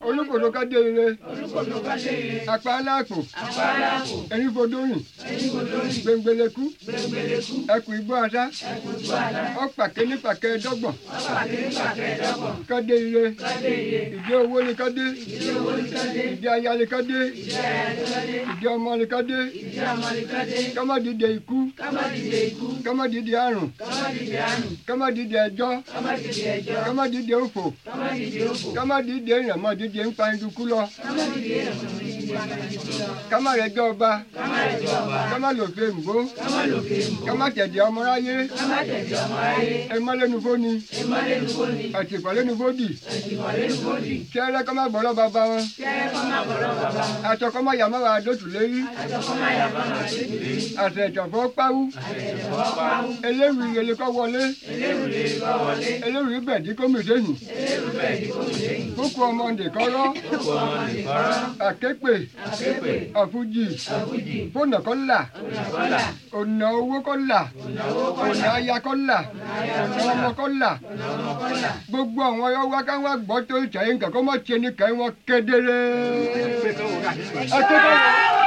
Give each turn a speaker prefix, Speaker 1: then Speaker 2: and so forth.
Speaker 1: olùkòso ká dé ire apá aláàpò ẹ̀yin fodóyìn gbẹngbẹlẹkú ẹkùn igbó asá ọ̀pàkẹ́ nípàkẹ́ dọ́gbọ̀n ká dé ire ìdí owó ni ká dé ìdí aya ni ká dé ìdí ọmọ ni ká dé ká má dìde ikú ká má dìde àrùn ká má dìde ẹjọ́ ká má dìde òfò ká má dìde ìrànmọ́ dìde ń pa ìdúkú lọ ká má rẹjọ́ ọba ká má lòfè mbó ká má tẹ̀dẹ̀ ọmọ ráyé ẹ má lẹ́nu fóni àtìpọ̀ lẹ́nu fódì kẹ́rẹ́ ká má bọ̀rọ̀ bàbá wọn àtọ kọ́ má yà má wà dótù lérí àtẹ ìtọ̀fọ́ páwú eléwì ìrẹ̀lẹ̀ kọ́ wọlé eléwì bẹ̀dí kó mi sẹ́yìn kókó ọmọdé kọ́rọ́ àképè àfújì fóònù kọ́ là ọ̀nà owó kọ́ là ọ̀nà aya kọ́ là ọ̀nà ọmọ kọ́ là gbogbo àwọn ọyọ́ wá káwọn gbọ́ tó ìṣàyẹ̀ǹkà kó má ṣe ní kẹ́ wọn kedere.